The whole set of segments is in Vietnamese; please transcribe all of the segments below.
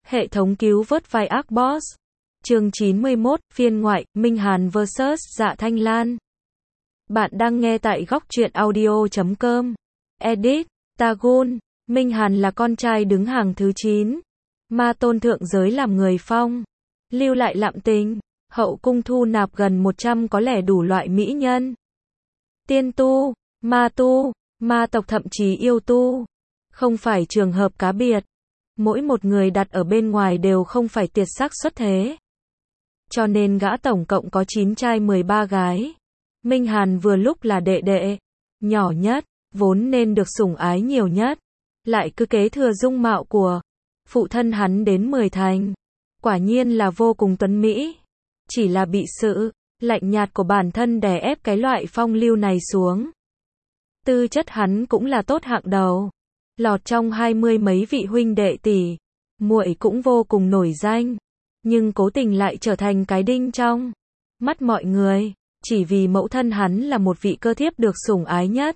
Hệ thống cứu vớt vai ác boss. Chương 91, phiên ngoại, Minh Hàn vs Dạ Thanh Lan. Bạn đang nghe tại góc truyện audio.com. Edit, Tagun. Minh Hàn là con trai đứng hàng thứ 9. Ma tôn thượng giới làm người phong. Lưu lại lạm tình. Hậu cung thu nạp gần 100 có lẽ đủ loại mỹ nhân. Tiên tu, ma tộc thậm chí yêu tu. Không phải trường hợp cá biệt. Mỗi một người đặt ở bên ngoài đều không phải tiệt sắc xuất thế. Cho nên gã tổng cộng có 9 trai 13 gái. Minh Hàn vừa lúc là đệ đệ, nhỏ nhất, vốn nên được sủng ái nhiều nhất. Lại cứ kế thừa dung mạo của phụ thân hắn đến 10 thành. Quả nhiên là vô cùng tuấn mỹ. Chỉ là bị sự lạnh nhạt của bản thân đè ép cái loại phong lưu này xuống. Tư chất hắn cũng là tốt hạng đầu. Lọt trong 20 mấy vị huynh đệ tỷ muội cũng vô cùng nổi danh, nhưng cố tình lại trở thành cái đinh trong mắt mọi người, chỉ vì mẫu thân hắn là một vị cơ thiếp được sủng ái nhất.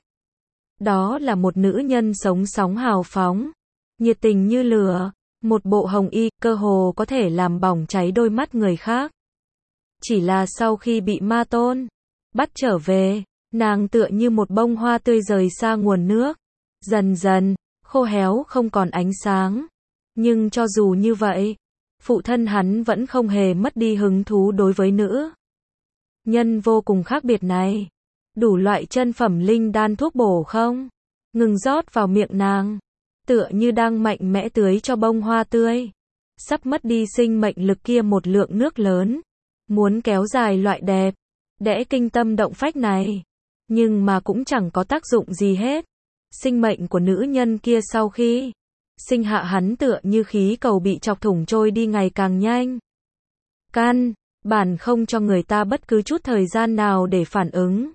Đó là một nữ nhân sống sóng hào phóng, nhiệt tình như lửa, một bộ hồng y, cơ hồ có thể làm bỏng cháy đôi mắt người khác. Chỉ là sau khi bị ma tôn bắt trở về, nàng tựa như một bông hoa tươi rời xa nguồn nước, dần dần khô héo không còn ánh sáng. Nhưng cho dù như vậy, phụ thân hắn vẫn không hề mất đi hứng thú đối với nữ nhân vô cùng khác biệt này. Đủ loại chân phẩm linh đan thuốc bổ không ngừng rót vào miệng nàng, tựa như đang mạnh mẽ tưới cho bông hoa tươi sắp mất đi sinh mệnh lực kia một lượng nước lớn, muốn kéo dài loại đẹp đẽ kinh tâm động phách này, nhưng mà cũng chẳng có tác dụng gì hết. Sinh mệnh của nữ nhân kia sau khi sinh hạ hắn tựa như khí cầu bị chọc thủng trôi đi ngày càng nhanh. Căn bản không cho người ta bất cứ chút thời gian nào để phản ứng.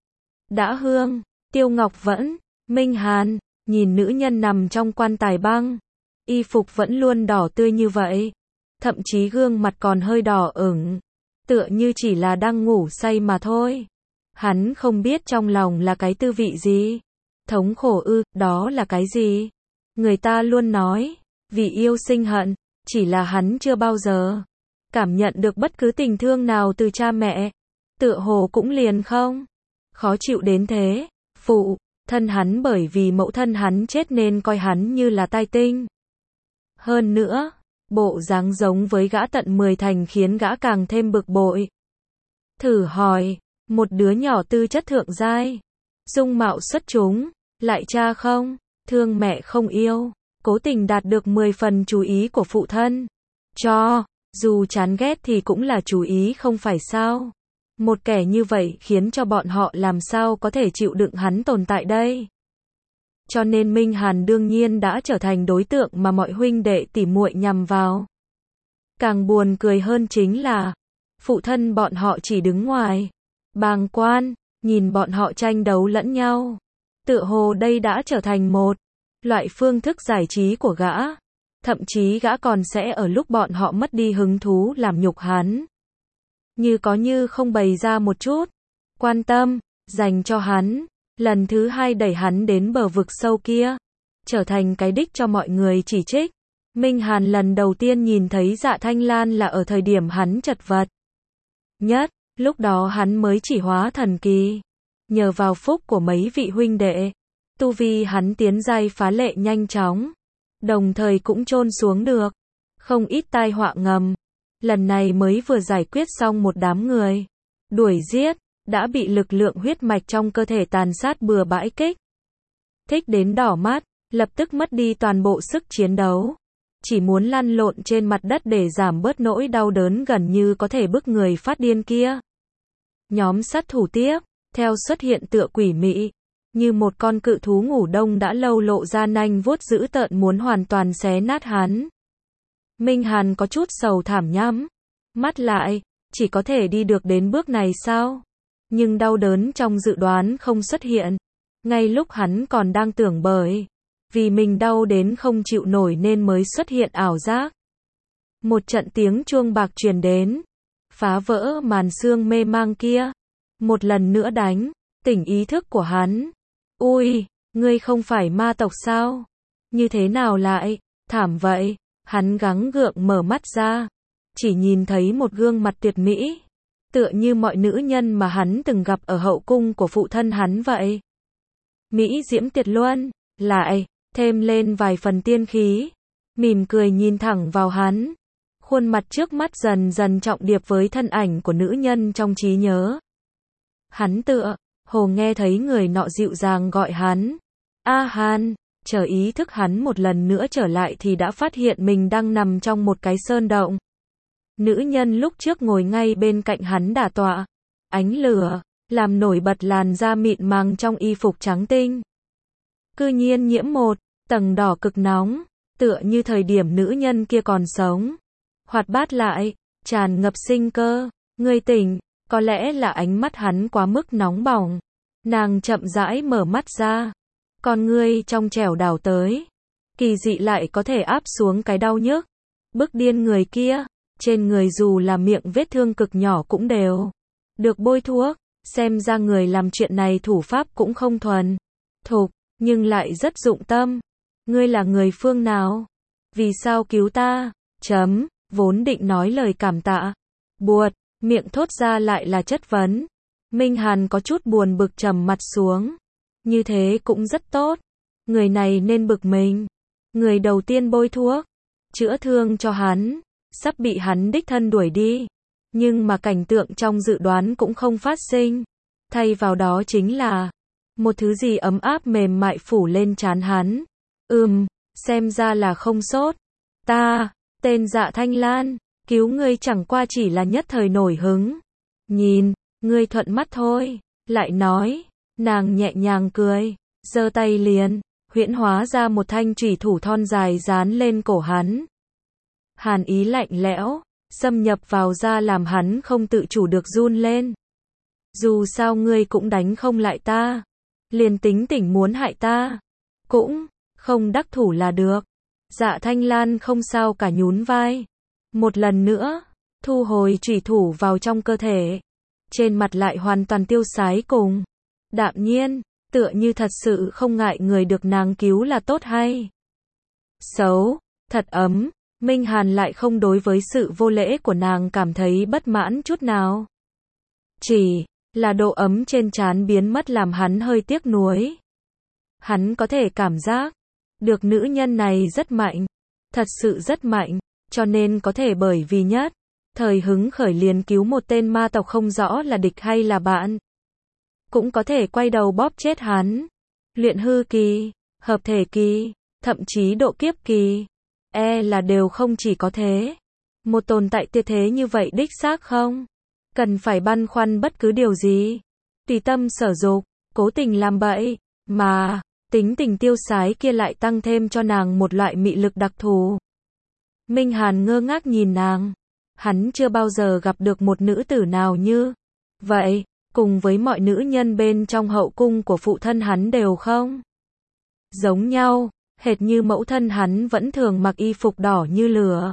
Đã hương, Tiêu Ngọc Vẫn, Minh Hàn, nhìn nữ nhân nằm trong quan tài băng. Y phục vẫn luôn đỏ tươi như vậy. Thậm chí gương mặt còn hơi đỏ ửng. Tựa như chỉ là đang ngủ say mà thôi. Hắn không biết trong lòng là cái tư vị gì. Thống khổ ư, đó là cái gì? Người ta luôn nói, vì yêu sinh hận, chỉ là hắn chưa bao giờ cảm nhận được bất cứ tình thương nào từ cha mẹ. Tựa hồ cũng liền không khó chịu đến thế. Phụ thân hắn bởi vì mẫu thân hắn chết nên coi hắn như là tai tinh. Hơn nữa, bộ dáng giống với gã tận 10 thành khiến gã càng thêm bực bội. Thử hỏi, một đứa nhỏ tư chất thượng giai, dung mạo xuất chúng, lại cha không thương mẹ không yêu, cố tình đạt được 10 phần chú ý của phụ thân. Cho dù chán ghét thì cũng là chú ý không phải sao? Một kẻ như vậy khiến cho bọn họ làm sao có thể chịu đựng hắn tồn tại đây? Cho nên Minh Hàn đương nhiên đã trở thành đối tượng mà mọi huynh đệ tỉ muội nhằm vào. Càng buồn cười hơn chính là phụ thân bọn họ chỉ đứng ngoài bàng quan, nhìn bọn họ tranh đấu lẫn nhau. Tựa hồ đây đã trở thành một loại phương thức giải trí của gã. Thậm chí gã còn sẽ ở lúc bọn họ mất đi hứng thú làm nhục hắn. Như có như không bày ra một chút quan tâm dành cho hắn. Lần thứ hai đẩy hắn đến bờ vực sâu kia, trở thành cái đích cho mọi người chỉ trích. Minh Hàn lần đầu tiên nhìn thấy Dạ Thanh Lan là ở thời điểm hắn chật vật nhất. Lúc đó hắn mới chỉ hóa thần kỳ. Nhờ vào phúc của mấy vị huynh đệ, tu vi hắn tiến giai phá lệ nhanh chóng, đồng thời cũng chôn xuống được không ít tai họa ngầm. Lần này mới vừa giải quyết xong một đám người đuổi giết, đã bị lực lượng huyết mạch trong cơ thể tàn sát bừa bãi kích thích đến đỏ mắt, lập tức mất đi toàn bộ sức chiến đấu, chỉ muốn lăn lộn trên mặt đất để giảm bớt nỗi đau đớn gần như có thể bức người phát điên kia. Nhóm sát thủ tiếp theo xuất hiện tựa quỷ mị, như một con cự thú ngủ đông đã lâu lộ ra nanh vuốt dữ tợn muốn hoàn toàn xé nát hắn. Minh Hàn có chút sầu thảm nhắm mắt lại, chỉ có thể đi được đến bước này sao? Nhưng đau đớn trong dự đoán không xuất hiện. Ngay lúc hắn còn đang tưởng bởi vì mình đau đến không chịu nổi nên mới xuất hiện ảo giác. Một trận tiếng chuông bạc truyền đến, phá vỡ màn sương mê mang kia. Một lần nữa đánh tỉnh ý thức của hắn. Ui, ngươi không phải ma tộc sao? Như thế nào lại thảm vậy? Hắn gắng gượng mở mắt ra, chỉ nhìn thấy một gương mặt tuyệt mỹ, tựa như mọi nữ nhân mà hắn từng gặp ở hậu cung của phụ thân hắn vậy. Mỹ diễm tuyệt luân, lại thêm lên vài phần tiên khí, mỉm cười nhìn thẳng vào hắn. Khuôn mặt trước mắt dần dần trọng điệp với thân ảnh của nữ nhân trong trí nhớ. Hắn tựa hồ nghe thấy người nọ dịu dàng gọi hắn. A Han, chờ ý thức hắn một lần nữa trở lại thì đã phát hiện mình đang nằm trong một cái sơn động. Nữ nhân lúc trước ngồi ngay bên cạnh hắn đả tọa. Ánh lửa làm nổi bật làn da mịn màng trong y phục trắng tinh. Cư nhiên nhiễm một tầng đỏ cực nóng, tựa như thời điểm nữ nhân kia còn sống. Hoạt bát lại, tràn ngập sinh cơ. Ngươi tỉnh, có lẽ là ánh mắt hắn quá mức nóng bỏng. Nàng chậm rãi mở mắt ra. Con ngươi trong trẻo đảo tới. Kỳ dị lại có thể áp xuống cái đau nhức. Bức điên người kia, trên người dù là miệng vết thương cực nhỏ cũng đều được bôi thuốc. Xem ra người làm chuyện này thủ pháp cũng không thuần thục, nhưng lại rất dụng tâm. Ngươi là người phương nào? Vì sao cứu ta? Vốn định nói lời cảm tạ. Buột, miệng thốt ra lại là chất vấn. Minh Hàn có chút buồn bực trầm mặt xuống. Như thế cũng rất tốt. Người này nên bực mình. Người đầu tiên bôi thuốc, chữa thương cho hắn, sắp bị hắn đích thân đuổi đi. Nhưng mà cảnh tượng trong dự đoán cũng không phát sinh. Thay vào đó chính là một thứ gì ấm áp mềm mại phủ lên trán hắn. Xem ra là không sốt. Ta, tên Dạ Thanh Lan, cứu ngươi chẳng qua chỉ là nhất thời nổi hứng. Nhìn, ngươi thuận mắt thôi. Lại nói, nàng nhẹ nhàng cười, giơ tay liền, huyễn hóa ra một thanh chủy thủ thon dài dán lên cổ hắn. Hàn ý lạnh lẽo, xâm nhập vào da làm hắn không tự chủ được run lên. Dù sao ngươi cũng đánh không lại ta. Liền tính tỉnh muốn hại ta, cũng không đắc thủ là được. Dạ Thanh Lan không sao cả nhún vai. Một lần nữa, thu hồi chủy thủ vào trong cơ thể. Trên mặt lại hoàn toàn tiêu sái cùng đạm nhiên, tựa như thật sự không ngại người được nàng cứu là tốt hay xấu. Thật ấm, Minh Hàn lại không đối với sự vô lễ của nàng cảm thấy bất mãn chút nào. Chỉ là độ ấm trên trán biến mất làm hắn hơi tiếc nuối. Hắn có thể cảm giác được nữ nhân này rất mạnh, thật sự rất mạnh, cho nên có thể bởi vì nhất thời hứng khởi liền cứu một tên ma tộc không rõ là địch hay là bạn. Cũng có thể quay đầu bóp chết hắn. Luyện hư kỳ, hợp thể kỳ, thậm chí độ kiếp kỳ, là đều không chỉ có thế. Một tồn tại tuyệt thế như vậy đích xác không cần phải băn khoăn bất cứ điều gì, tùy tâm sở dục, cố tình làm bậy, mà tính tình tiêu sái kia lại tăng thêm cho nàng một loại mị lực đặc thù. Minh Hàn ngơ ngác nhìn nàng, hắn chưa bao giờ gặp được một nữ tử nào như vậy, cùng với mọi nữ nhân bên trong hậu cung của phụ thân hắn đều không giống nhau, hệt như mẫu thân hắn vẫn thường mặc y phục đỏ như lửa.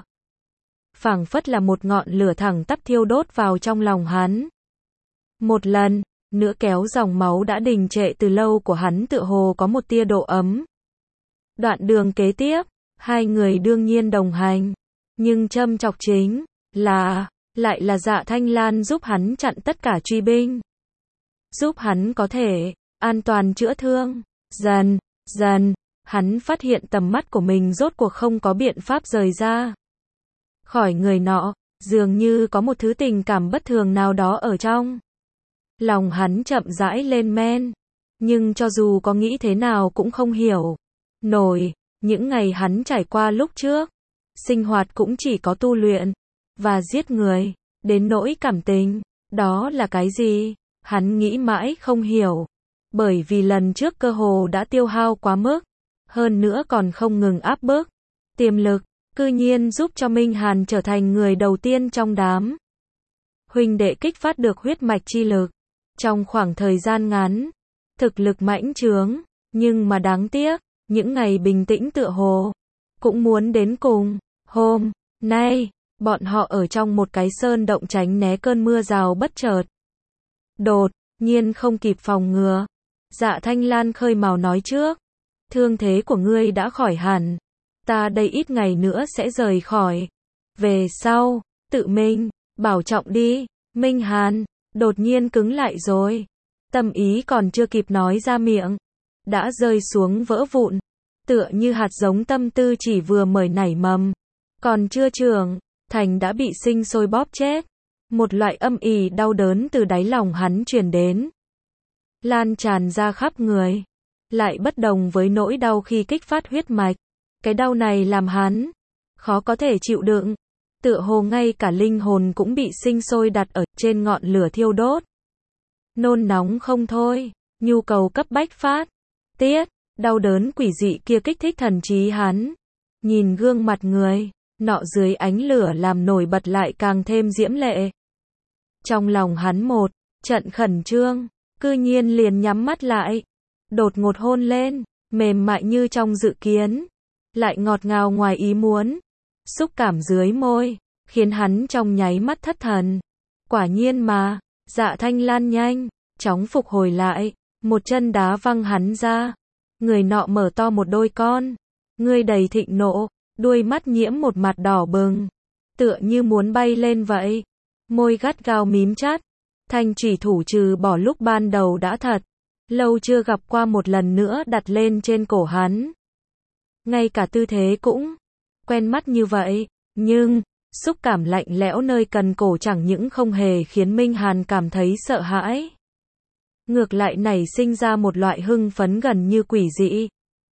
Phảng phất là một ngọn lửa thẳng tắp thiêu đốt vào trong lòng hắn. Một lần nữa kéo dòng máu đã đình trệ từ lâu của hắn tựa hồ có một tia độ ấm. Đoạn đường kế tiếp, hai người đương nhiên đồng hành, nhưng châm chọc chính là lại là Dạ Thanh Lan giúp hắn chặn tất cả truy binh, giúp hắn có thể an toàn chữa thương. Dần dần, hắn phát hiện tầm mắt của mình rốt cuộc không có biện pháp rời ra khỏi người nọ, dường như có một thứ tình cảm bất thường nào đó ở trong lòng hắn chậm rãi lên men. Nhưng cho dù có nghĩ thế nào cũng không hiểu nổi, những ngày hắn trải qua lúc trước, sinh hoạt cũng chỉ có tu luyện và giết người, đến nỗi cảm tình, đó là cái gì? Hắn nghĩ mãi không hiểu, bởi vì lần trước cơ hồ đã tiêu hao quá mức, hơn nữa còn không ngừng áp bức tiềm lực, cư nhiên giúp cho Minh Hàn trở thành người đầu tiên trong đám huynh đệ kích phát được huyết mạch chi lực. Trong khoảng thời gian ngắn, thực lực mãnh trướng, nhưng mà đáng tiếc, những ngày bình tĩnh tựa hồ cũng muốn đến cùng. Hôm nay, bọn họ ở trong một cái sơn động tránh né cơn mưa rào bất chợt. Đột nhiên không kịp phòng ngừa, Dạ Thanh Lan khơi mào nói trước, thương thế của ngươi đã khỏi hẳn, ta đây ít ngày nữa sẽ rời khỏi. Về sau, tự mình, bảo trọng đi. Minh Hàn, đột nhiên cứng lại rồi. Tâm ý còn chưa kịp nói ra miệng, đã rơi xuống vỡ vụn. Tựa như hạt giống tâm tư chỉ vừa mới nảy mầm, còn chưa trưởng thành đã bị sinh sôi bóp chết. Một loại âm ỉ đau đớn từ đáy lòng hắn truyền đến, lan tràn ra khắp người. Lại bất đồng với nỗi đau khi kích phát huyết mạch. Cái đau này làm hắn khó có thể chịu đựng. Tựa hồ ngay cả linh hồn cũng bị sinh sôi đặt ở trên ngọn lửa thiêu đốt. Nôn nóng không thôi, nhu cầu cấp bách phát tiết, đau đớn quỷ dị kia kích thích thần trí hắn. Nhìn gương mặt người nọ dưới ánh lửa làm nổi bật lại càng thêm diễm lệ. Trong lòng hắn một trận khẩn trương, cư nhiên liền nhắm mắt lại, đột ngột hôn lên, mềm mại như trong dự kiến, lại ngọt ngào ngoài ý muốn. Xúc cảm dưới môi khiến hắn trong nháy mắt thất thần. Quả nhiên mà, Dạ Thanh Lan nhanh chóng phục hồi lại, một chân đá văng hắn ra. Người nọ mở to một đôi con ngươi đầy thịnh nộ, đuôi mắt nhiễm một mặt đỏ bừng, tựa như muốn bay lên vậy. Môi gắt gao mím chặt, thanh chủy thủ trừ bỏ lúc ban đầu đã thật lâu chưa gặp qua một lần nữa đặt lên trên cổ hắn. Ngay cả tư thế cũng quen mắt như vậy, nhưng xúc cảm lạnh lẽo nơi cần cổ chẳng những không hề khiến Minh Hàn cảm thấy sợ hãi, ngược lại nảy sinh ra một loại hưng phấn gần như quỷ dị.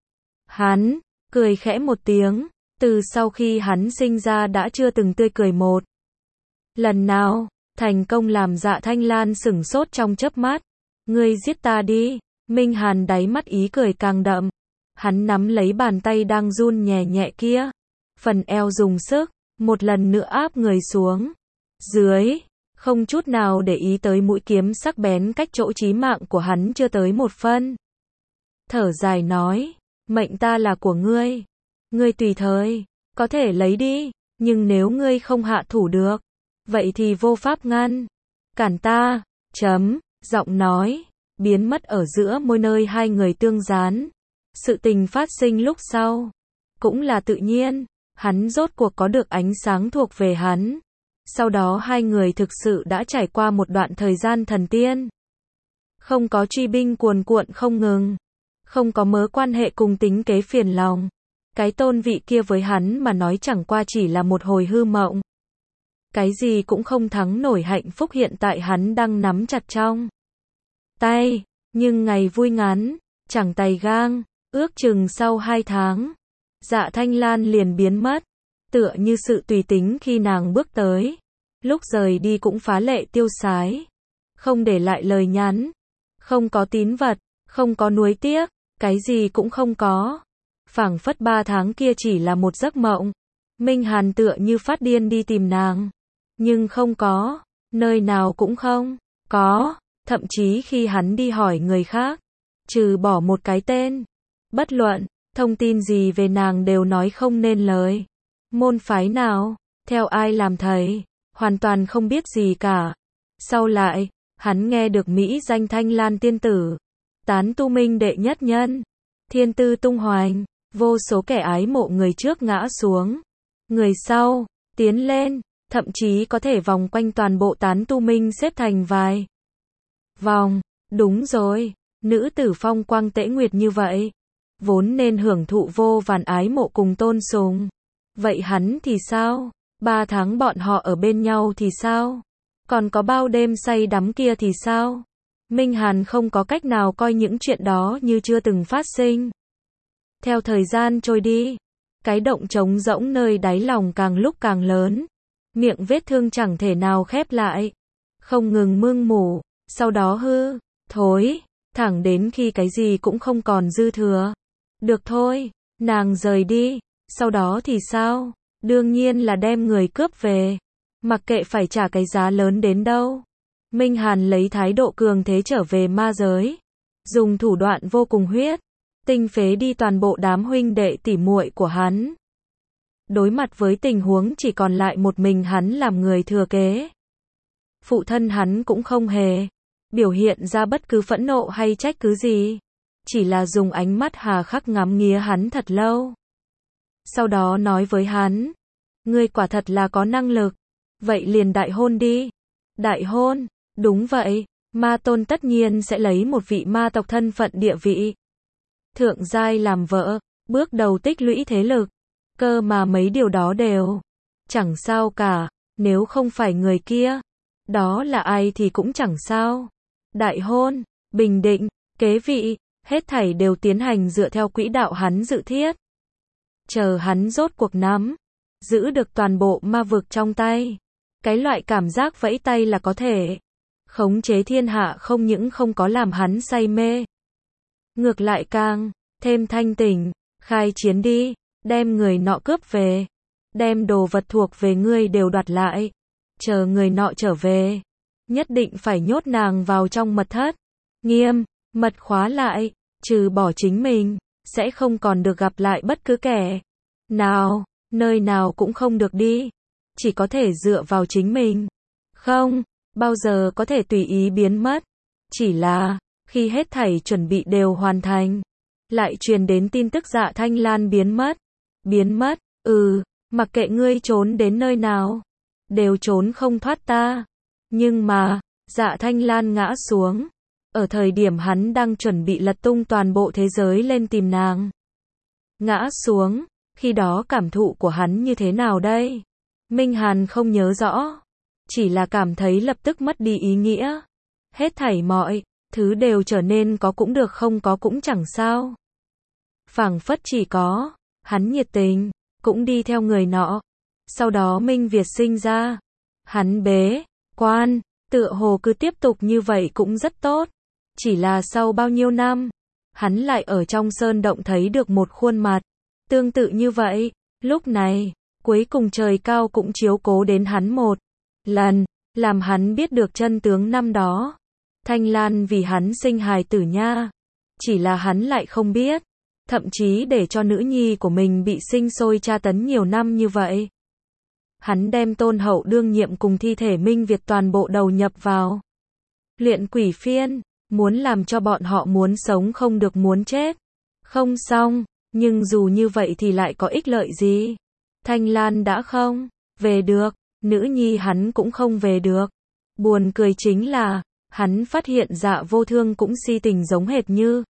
Hắn cười khẽ một tiếng, từ sau khi hắn sinh ra đã chưa từng tươi cười một lần nào, thành công làm Dạ Thanh Lan sửng sốt trong chớp mắt. Ngươi giết ta đi. Minh Hàn đáy mắt ý cười càng đậm. Hắn nắm lấy bàn tay đang run nhẹ nhẹ kia, phần eo dùng sức, một lần nữa áp người xuống dưới, không chút nào để ý tới mũi kiếm sắc bén cách chỗ chí mạng của hắn chưa tới một phân. Thở dài nói, mệnh ta là của ngươi, ngươi tùy thời có thể lấy đi, nhưng nếu ngươi không hạ thủ được, vậy thì vô pháp ngăn cản ta. Giọng nói biến mất ở giữa môi nơi hai người tương dán. Sự tình phát sinh lúc sau cũng là tự nhiên, hắn rốt cuộc có được ánh sáng thuộc về hắn. Sau đó hai người thực sự đã trải qua một đoạn thời gian thần tiên. Không có truy binh cuồn cuộn không ngừng, không có mớ quan hệ cùng tính kế phiền lòng. Cái tôn vị kia với hắn mà nói chẳng qua chỉ là một hồi hư mộng. Cái gì cũng không thắng nổi hạnh phúc hiện tại hắn đang nắm chặt trong tay. Nhưng ngày vui ngắn chẳng tay gang, ước chừng sau 2 tháng, Dạ Thanh Lan liền biến mất, tựa như sự tùy tính khi nàng bước tới. Lúc rời đi cũng phá lệ tiêu sái, không để lại lời nhắn, không có tín vật, không có nuối tiếc, cái gì cũng không có. Phảng phất 3 tháng kia chỉ là một giấc mộng. Minh Hàn tựa như phát điên đi tìm nàng, nhưng không có, nơi nào cũng không có. Thậm chí khi hắn đi hỏi người khác, trừ bỏ một cái tên, bất luận thông tin gì về nàng đều nói không nên lời. Môn phái nào, theo ai làm thầy, hoàn toàn không biết gì cả. Sau lại, hắn nghe được mỹ danh Thanh Lan tiên tử, tán tu minh đệ nhất nhân, thiên tư tung hoành, vô số kẻ ái mộ người trước ngã xuống, người sau tiến lên, thậm chí có thể vòng quanh toàn bộ tán tu minh xếp thành vài vòng. Đúng rồi, nữ tử phong quang tễ nguyệt như vậy, vốn nên hưởng thụ vô vàn ái mộ cùng tôn sùng. Vậy hắn thì sao? 3 tháng bọn họ ở bên nhau thì sao? Còn có bao đêm say đắm kia thì sao? Minh Hàn không có cách nào coi những chuyện đó như chưa từng phát sinh. Theo thời gian trôi đi, cái động trống rỗng nơi đáy lòng càng lúc càng lớn. Miệng vết thương chẳng thể nào khép lại, không ngừng mưng mủ, sau đó hư thối, thẳng đến khi cái gì cũng không còn dư thừa. Được thôi, nàng rời đi, sau đó thì sao? Đương nhiên là đem người cướp về, mặc kệ phải trả cái giá lớn đến đâu. Minh Hàn lấy thái độ cường thế trở về ma giới, dùng thủ đoạn vô cùng huyết tinh phế đi toàn bộ đám huynh đệ tỉ muội của hắn. Đối mặt với tình huống chỉ còn lại một mình hắn làm người thừa kế, phụ thân hắn cũng không hề biểu hiện ra bất cứ phẫn nộ hay trách cứ gì, chỉ là dùng ánh mắt hà khắc ngắm nghía hắn thật lâu. sau đó nói với hắn, ngươi quả thật là có năng lực, vậy liền đại hôn đi. Đại hôn, đúng vậy, ma tôn tất nhiên sẽ lấy một vị ma tộc thân phận địa vị thượng giai làm vợ, bước đầu tích lũy thế lực, cơ mà mấy điều đó đều chẳng sao cả, nếu không phải người kia, đó là ai thì cũng chẳng sao. Đại hôn, bình định, kế vị, hết thảy đều tiến hành dựa theo quỹ đạo hắn dự thiết. Chờ hắn rốt cuộc nắm giữ được toàn bộ ma vực trong tay, cái loại cảm giác vẫy tay là có thể khống chế thiên hạ không những không có làm hắn say mê, ngược lại càng thêm thanh tỉnh. Khai chiến đi, đem người nọ cướp về, đem đồ vật thuộc về ngươi đều đoạt lại, chờ người nọ trở về, nhất định phải nhốt nàng vào trong mật thất, nghiêm mật khóa lại, trừ bỏ chính mình, sẽ không còn được gặp lại bất cứ kẻ nào, nơi nào cũng không được đi, chỉ có thể dựa vào chính mình, không bao giờ có thể tùy ý biến mất. Chỉ là, khi hết thảy chuẩn bị đều hoàn thành, lại truyền đến tin tức Dạ Thanh Lan biến mất. Biến mất, mặc kệ ngươi trốn đến nơi nào, đều trốn không thoát ta. Nhưng mà, Dạ Thanh Lan ngã xuống, ở thời điểm hắn đang chuẩn bị lật tung toàn bộ thế giới lên tìm nàng. Ngã xuống, khi đó cảm thụ của hắn như thế nào đây? Minh Hàn không nhớ rõ, chỉ là cảm thấy lập tức mất đi ý nghĩa. Hết thảy mọi thứ đều trở nên có cũng được không có cũng chẳng sao. Phảng phất chỉ có hắn nhiệt tình, cũng đi theo người nọ. Sau đó Minh Việt sinh ra, hắn bế quan, tựa hồ cứ tiếp tục như vậy cũng rất tốt. Chỉ là sau bao nhiêu năm, hắn lại ở trong sơn động thấy được một khuôn mặt tương tự như vậy. Lúc này, cuối cùng trời cao cũng chiếu cố đến hắn một lần, làm hắn biết được chân tướng năm đó. Thanh Lan vì hắn sinh hài tử nha. Chỉ là hắn lại không biết, thậm chí để cho nữ nhi của mình bị sinh sôi tra tấn nhiều năm như vậy. Hắn đem Tôn Hậu đương nhiệm cùng thi thể Minh Việt toàn bộ đầu nhập vào luyện quỷ phiên, muốn làm cho bọn họ muốn sống không được muốn chết. Không xong, nhưng dù như vậy thì lại có ích lợi gì? Thanh Lan đã không về được, nữ nhi hắn cũng không về được. Buồn cười chính là, hắn phát hiện Dạ Vô Thương cũng si tình giống hệt như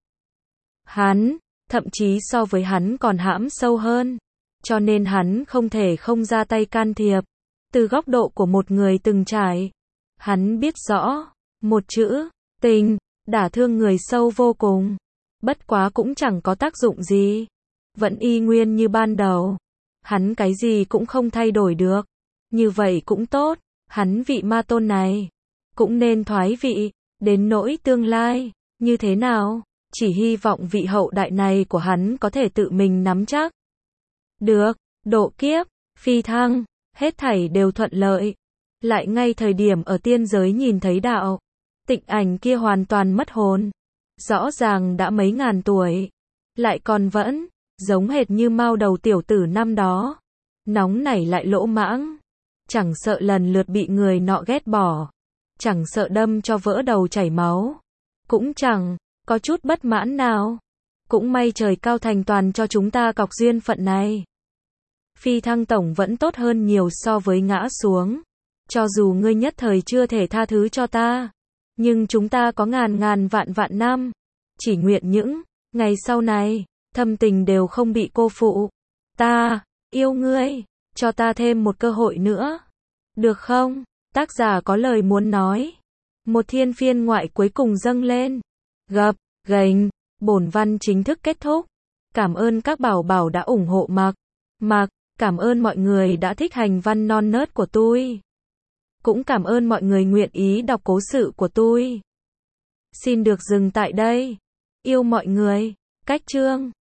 hắn, thậm chí so với hắn còn hãm sâu hơn. Cho nên hắn không thể không ra tay can thiệp. Từ góc độ của một người từng trải, hắn biết rõ, một chữ, tình, đả thương người sâu vô cùng. Bất quá cũng chẳng có tác dụng gì. Vẫn y nguyên như ban đầu. Hắn cái gì cũng không thay đổi được. Như vậy cũng tốt, hắn vị ma tôn này cũng nên thoái vị. Đến nỗi tương lai như thế nào, chỉ hy vọng vị hậu đại này của hắn có thể tự mình nắm chắc được. Độ kiếp, phi thăng, hết thảy đều thuận lợi. Lại ngay thời điểm ở tiên giới nhìn thấy đạo Tịnh Ảnh kia hoàn toàn mất hồn. Rõ ràng đã mấy ngàn tuổi, lại còn vẫn giống hệt như mao đầu tiểu tử năm đó. Nóng nảy lại lỗ mãng, chẳng sợ lần lượt bị người nọ ghét bỏ, chẳng sợ đâm cho vỡ đầu chảy máu, cũng chẳng có chút bất mãn nào. Cũng may trời cao thành toàn cho chúng ta cọc duyên phận này. Phi thăng tổng vẫn tốt hơn nhiều so với ngã xuống. Cho dù ngươi nhất thời chưa thể tha thứ cho ta, nhưng chúng ta có ngàn ngàn vạn vạn năm. Chỉ nguyện những ngày sau này, thâm tình đều không bị cô phụ. Ta yêu ngươi, cho ta thêm một cơ hội nữa. Được không? Tác giả có lời muốn nói. Một thiên phiên ngoại cuối cùng dâng lên. Gập ghềnh, bổn văn chính thức kết thúc. Cảm ơn các bảo bảo đã ủng hộ Mạc. Cảm ơn mọi người đã thích hành văn non nớt của tôi. Cũng cảm ơn mọi người nguyện ý đọc cố sự của tôi. Xin được dừng tại đây. Yêu mọi người. Cách chương